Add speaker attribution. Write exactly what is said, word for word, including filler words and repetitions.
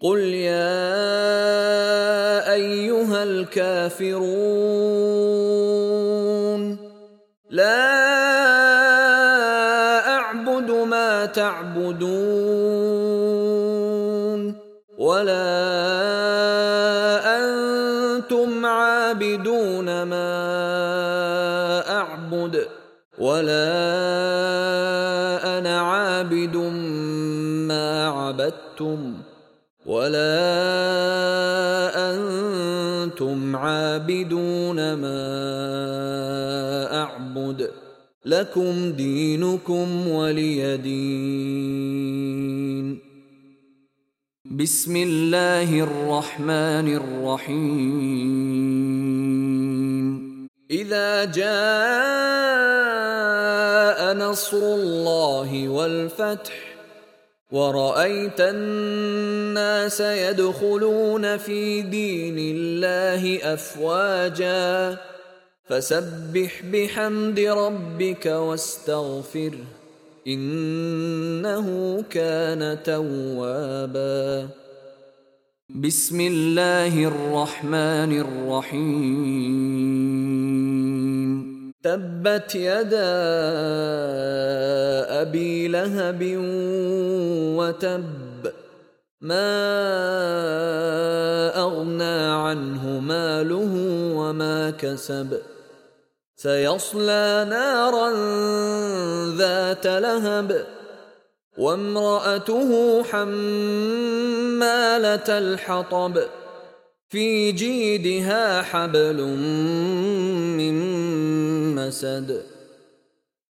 Speaker 1: قل يا أيها الكافرون لا أعبد ما تعبدون ولا أنتم عابدون ما أعبد ولا أنا عابد ما عبدتم ولا أنتم عابدون ما أعبد لكم دينكم ولي دين. بسم الله الرحمن الرحيم. إذا جاء نصر الله والفتح ورأيت الناس يدخلون في دين الله أفواجا فسبح بحمد ربك واستغفره إنه كان توابا. بسم الله الرحمن الرحيم. تبت يدا أبي لهب وتب ما أغنى عنه ماله وما كسب سيصلى نارا ذات لهب وامرأته حمالة الحطب في جيدها حبل من مسد